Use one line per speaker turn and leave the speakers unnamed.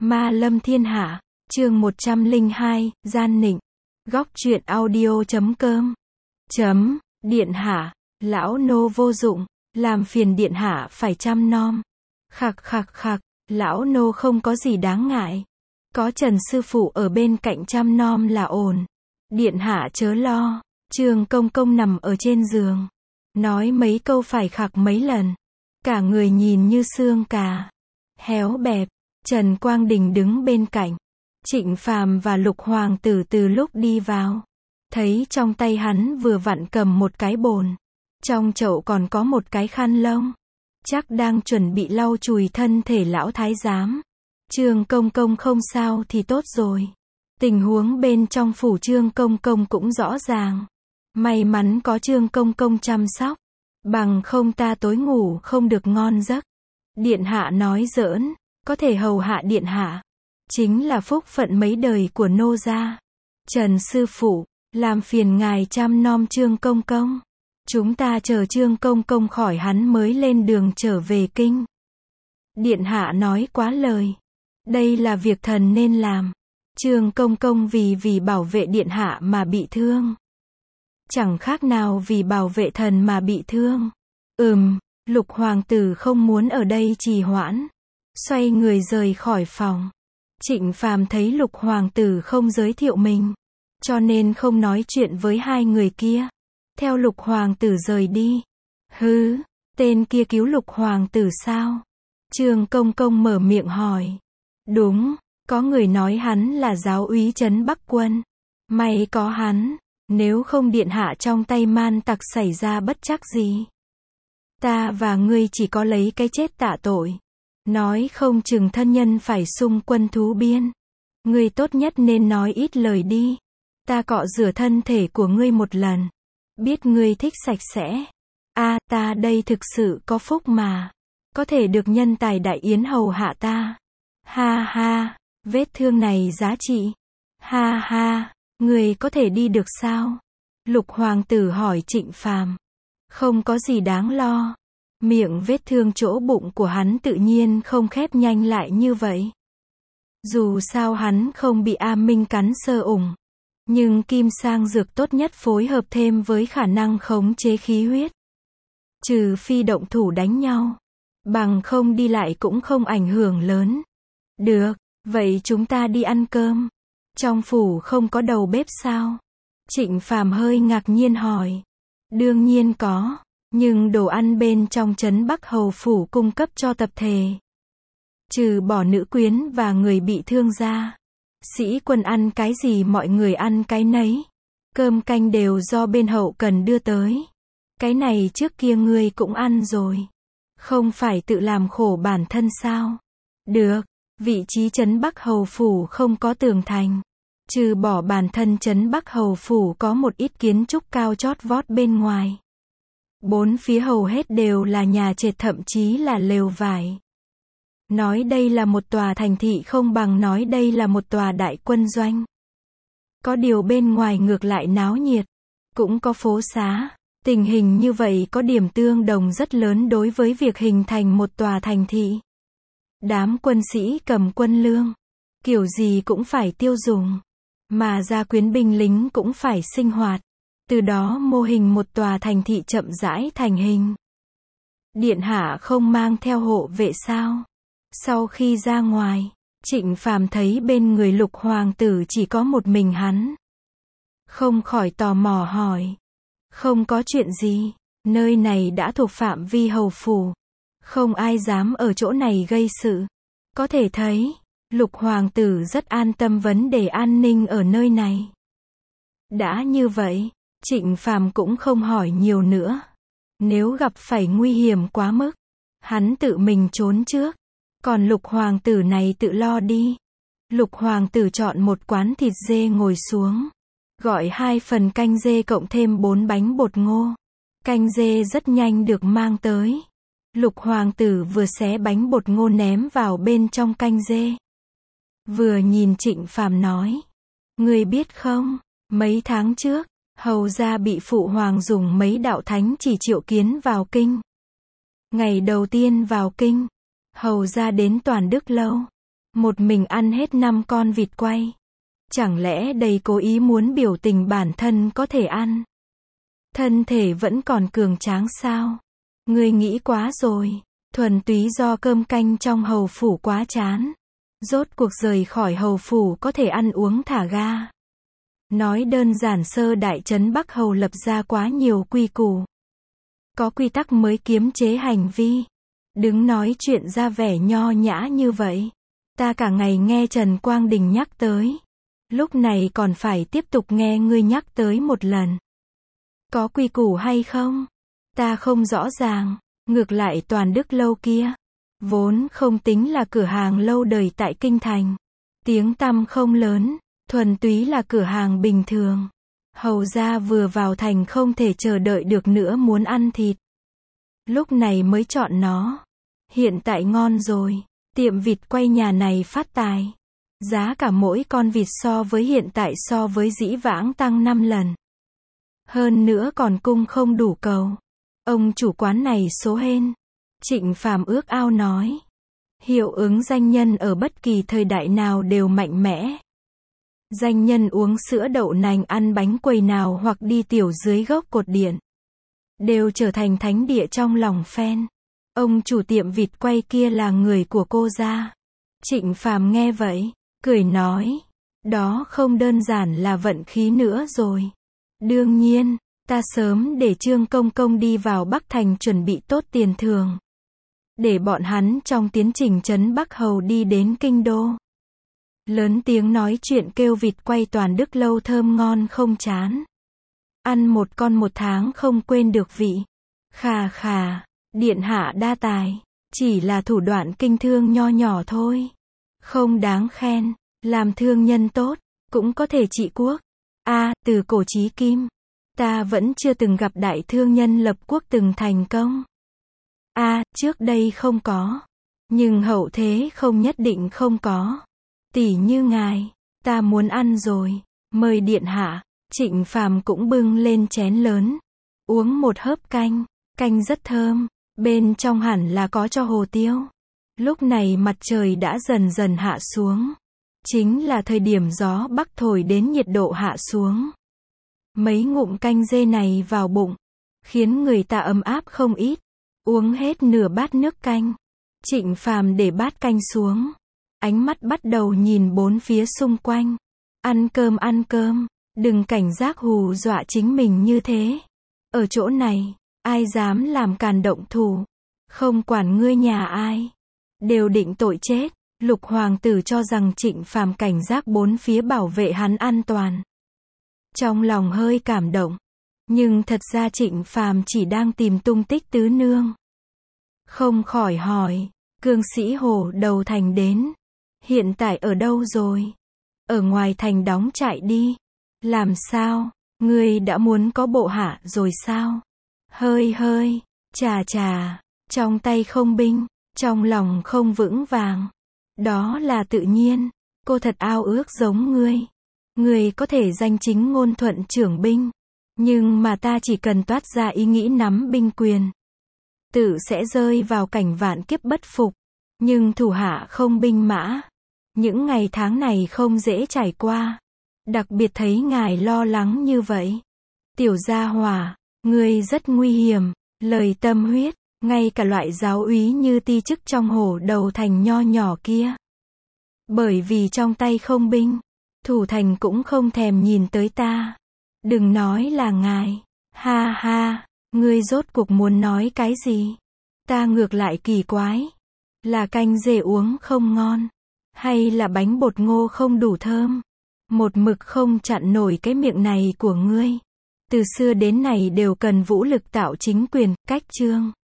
Ma lâm thiên hạ, chương 102, gian nịnh. Góc truyện audio.com. Điện hạ, lão nô vô dụng, làm phiền điện hạ phải chăm nom. Khặc khặc khặc, lão nô không có gì đáng ngại. Có Trần sư phụ ở bên cạnh chăm nom là ổn. Điện hạ chớ lo. Trương Công Công nằm ở trên giường, nói mấy câu phải khặc mấy lần. Cả người nhìn như xương cà, héo bẹp. Trần Quang Đình đứng bên cạnh. Trịnh Phàm và Lục Hoàng tử từ lúc đi vào, thấy trong tay hắn vừa vặn cầm một cái bồn. Trong chậu còn có một cái khăn lông. Chắc đang chuẩn bị lau chùi thân thể lão thái giám. Trương Công Công không sao thì tốt rồi. Tình huống bên trong phủ Trương Công Công cũng rõ ràng. May mắn có Trương Công Công chăm sóc. Bằng không ta tối ngủ không được ngon giấc. Điện hạ nói giỡn, có thể hầu hạ điện hạ, chính là phúc phận mấy đời của nô gia. Trần sư phụ, làm phiền ngài chăm nom Trương Công Công. Chúng ta chờ Trương Công Công khỏi hắn mới lên đường trở về kinh. Điện hạ nói quá lời. Đây là việc thần nên làm. Trương Công Công vì bảo vệ điện hạ mà bị thương. Chẳng khác nào vì bảo vệ thần mà bị thương. Lục Hoàng tử không muốn ở đây trì hoãn. Xoay người rời khỏi phòng. Trịnh Phàm thấy Lục Hoàng tử không giới thiệu mình, cho nên không nói chuyện với hai người kia. Theo Lục Hoàng tử rời đi. Hứ, tên kia cứu Lục Hoàng tử sao? Trương Công Công mở miệng hỏi. Đúng, có người nói hắn là giáo úy trấn Bắc Quân. May có hắn, nếu không điện hạ trong tay man tặc xảy ra bất trắc gì. Ta và ngươi chỉ có lấy cái chết tạ tội. Nói không chừng thân nhân phải xung quân thú biên. Ngươi tốt nhất nên nói ít lời đi. Ta cọ rửa thân thể của ngươi một lần. Biết ngươi thích sạch sẽ. Ta đây thực sự có phúc mà. Có thể được nhân tài đại yến hầu hạ ta. Ha ha, vết thương này giá trị. Ha ha, ngươi có thể đi được sao? Lục Hoàng tử hỏi Trịnh Phàm. Không có gì đáng lo. Miệng vết thương chỗ bụng của hắn tự nhiên không khép nhanh lại như vậy. Dù sao hắn không bị A Minh cắn sơ ủng. Nhưng kim sang dược tốt nhất phối hợp thêm với khả năng khống chế khí huyết. Trừ phi động thủ đánh nhau. Bằng không đi lại cũng không ảnh hưởng lớn. Được, vậy chúng ta đi ăn cơm. Trong phủ không có đầu bếp sao? Trịnh Phàm hơi ngạc nhiên hỏi. Đương nhiên có. Nhưng đồ ăn bên trong trấn Bắc Hầu phủ cung cấp cho tập thể. Trừ bỏ nữ quyến và người bị thương ra. Sĩ quân ăn cái gì mọi người ăn cái nấy. Cơm canh đều do bên hậu cần đưa tới. Cái này trước kia ngươi cũng ăn rồi. Không phải tự làm khổ bản thân sao? Được, vị trí trấn Bắc Hầu phủ không có tường thành. Trừ bỏ bản thân trấn Bắc Hầu phủ có một ít kiến trúc cao chót vót bên ngoài. Bốn phía hầu hết đều là nhà trệt thậm chí là lều vải. Nói đây là một tòa thành thị không bằng nói đây là một tòa đại quân doanh. Có điều bên ngoài ngược lại náo nhiệt. Cũng có phố xá. Tình hình như vậy có điểm tương đồng rất lớn đối với việc hình thành một tòa thành thị. Đám quân sĩ cầm quân lương. Kiểu gì cũng phải tiêu dùng. Mà gia quyến binh lính cũng phải sinh hoạt. Từ đó mô hình một tòa thành thị chậm rãi thành hình. Điện hạ không mang theo hộ vệ sao? Sau khi ra ngoài, Trịnh Phàm thấy bên người Lục Hoàng tử chỉ có một mình hắn. Không khỏi tò mò hỏi. Không có chuyện gì, nơi này đã thuộc phạm vi hầu phủ. Không ai dám ở chỗ này gây sự. Có thể thấy, Lục Hoàng tử rất an tâm vấn đề an ninh ở nơi này. Đã như vậy, Trịnh Phàm cũng không hỏi nhiều nữa. Nếu gặp phải nguy hiểm quá mức, hắn tự mình trốn trước. Còn Lục Hoàng tử này tự lo đi. Lục Hoàng tử chọn một quán thịt dê ngồi xuống. Gọi 2 phần canh dê cộng thêm 4 bánh bột ngô. Canh dê rất nhanh được mang tới. Lục Hoàng tử vừa xé bánh bột ngô ném vào bên trong canh dê. Vừa nhìn Trịnh Phàm nói. Ngươi biết không, mấy tháng trước, hầu gia bị phụ hoàng dùng mấy đạo thánh chỉ triệu kiến vào kinh. Ngày đầu tiên vào kinh, hầu gia đến Toàn Đức Lâu. một mình ăn hết 5 con vịt quay. Chẳng lẽ đây cố ý muốn biểu tình bản thân có thể ăn? Thân thể vẫn còn cường tráng sao? Ngươi nghĩ quá rồi. Thuần túy do cơm canh trong hầu phủ quá chán. Rốt cuộc rời khỏi hầu phủ có thể ăn uống thả ga. Nói đơn giản sơ đại trấn Bắc Hầu lập ra quá nhiều quy củ. Có quy tắc mới kiềm chế hành vi. Đứng nói chuyện ra vẻ nho nhã như vậy. Ta cả ngày nghe Trần Quang Đình nhắc tới. Lúc này còn phải tiếp tục nghe ngươi nhắc tới một lần. Có quy củ hay không? Ta không rõ ràng. Ngược lại Toàn Đức Lâu kia, vốn không tính là cửa hàng lâu đời tại Kinh Thành. Tiếng tăm không lớn, thuần túy là cửa hàng bình thường. Hầu gia vừa vào thành không thể chờ đợi được nữa muốn ăn thịt. Lúc này mới chọn nó. Hiện tại ngon rồi, tiệm vịt quay nhà này phát tài. Giá cả mỗi con vịt so với hiện tại so với dĩ vãng tăng 5 lần. Hơn nữa còn cung không đủ cầu. Ông chủ quán này số hên. Trịnh Phàm ước ao nói. Hiệu ứng danh nhân ở bất kỳ thời đại nào đều mạnh mẽ. Danh nhân uống sữa đậu nành ăn bánh quầy nào hoặc đi tiểu dưới gốc cột điện. Đều trở thành thánh địa trong lòng fan. Ông chủ tiệm vịt quay kia là người của cô gia. Trịnh Phàm nghe vậy, cười nói. Đó không đơn giản là vận khí nữa rồi. Đương nhiên. Ta sớm để Trương Công Công đi vào Bắc Thành chuẩn bị tốt tiền thưởng. Để bọn hắn trong tiến trình trấn Bắc Hầu đi đến kinh đô. Lớn tiếng nói chuyện kêu vịt quay Toàn Đức Lâu thơm ngon không chán. Ăn một con 1 tháng không quên được vị. Khà khà, điện hạ đa tài. Chỉ là thủ đoạn kinh thương nho nhỏ thôi. Không đáng khen, làm thương nhân tốt, cũng có thể trị quốc. Từ cổ chí kim. Ta vẫn chưa từng gặp đại thương nhân lập quốc từng thành công. Trước đây không có. Nhưng hậu thế không nhất định không có. Tỷ như ngài, ta muốn ăn rồi. Mời điện hạ. Trịnh Phàm cũng bưng lên chén lớn. Uống một hớp canh. Canh rất thơm. Bên trong hẳn là có cho hồ tiêu. Lúc này mặt trời đã dần dần hạ xuống. Chính là thời điểm gió bắc thổi đến nhiệt độ hạ xuống. Mấy ngụm canh dê này vào bụng, khiến người ta ấm áp không ít. Uống hết nửa bát nước canh. Trịnh Phàm để bát canh xuống. Ánh mắt bắt đầu nhìn bốn phía xung quanh. Ăn cơm. Đừng cảnh giác hù dọa chính mình như thế. Ở chỗ này, ai dám làm càn động thủ. Không quản ngươi nhà ai. Đều định tội chết. Lục hoàng tử cho rằng Trịnh Phàm cảnh giác bốn phía bảo vệ hắn an toàn. Trong lòng hơi cảm động. Nhưng thật ra Trịnh Phàm chỉ đang tìm tung tích tứ nương. Không khỏi hỏi. Cương sĩ Hổ đầu thành đến. Hiện tại ở đâu rồi? Ở ngoài thành đóng trại đi. Làm sao? Ngươi đã muốn có bộ hạ rồi sao? Hơi. Chà. Trong tay không binh. Trong lòng không vững vàng. Đó là tự nhiên. Cô thật ao ước giống ngươi. Ngươi có thể danh chính ngôn thuận trưởng binh. Nhưng mà ta chỉ cần toát ra ý nghĩ nắm binh quyền. Tự sẽ rơi vào cảnh vạn kiếp bất phục. Nhưng thủ hạ không binh mã. Những ngày tháng này không dễ trải qua. Đặc biệt thấy ngài lo lắng như vậy. Tiểu gia hỏa, ngươi rất nguy hiểm. Lời tâm huyết. Ngay cả loại giáo úy như ti chức trong Hổ đầu thành nho nhỏ kia. Bởi vì trong tay không binh. Thủ thành cũng không thèm nhìn tới ta. Đừng nói là ngài. Ha, ngươi rốt cuộc muốn nói cái gì? Ta ngược lại kỳ quái. Là canh dê uống không ngon? Hay là bánh bột ngô không đủ thơm? Một mực không chặn nổi cái miệng này của ngươi. Từ xưa đến nay đều cần vũ lực tạo chính quyền, cách chương.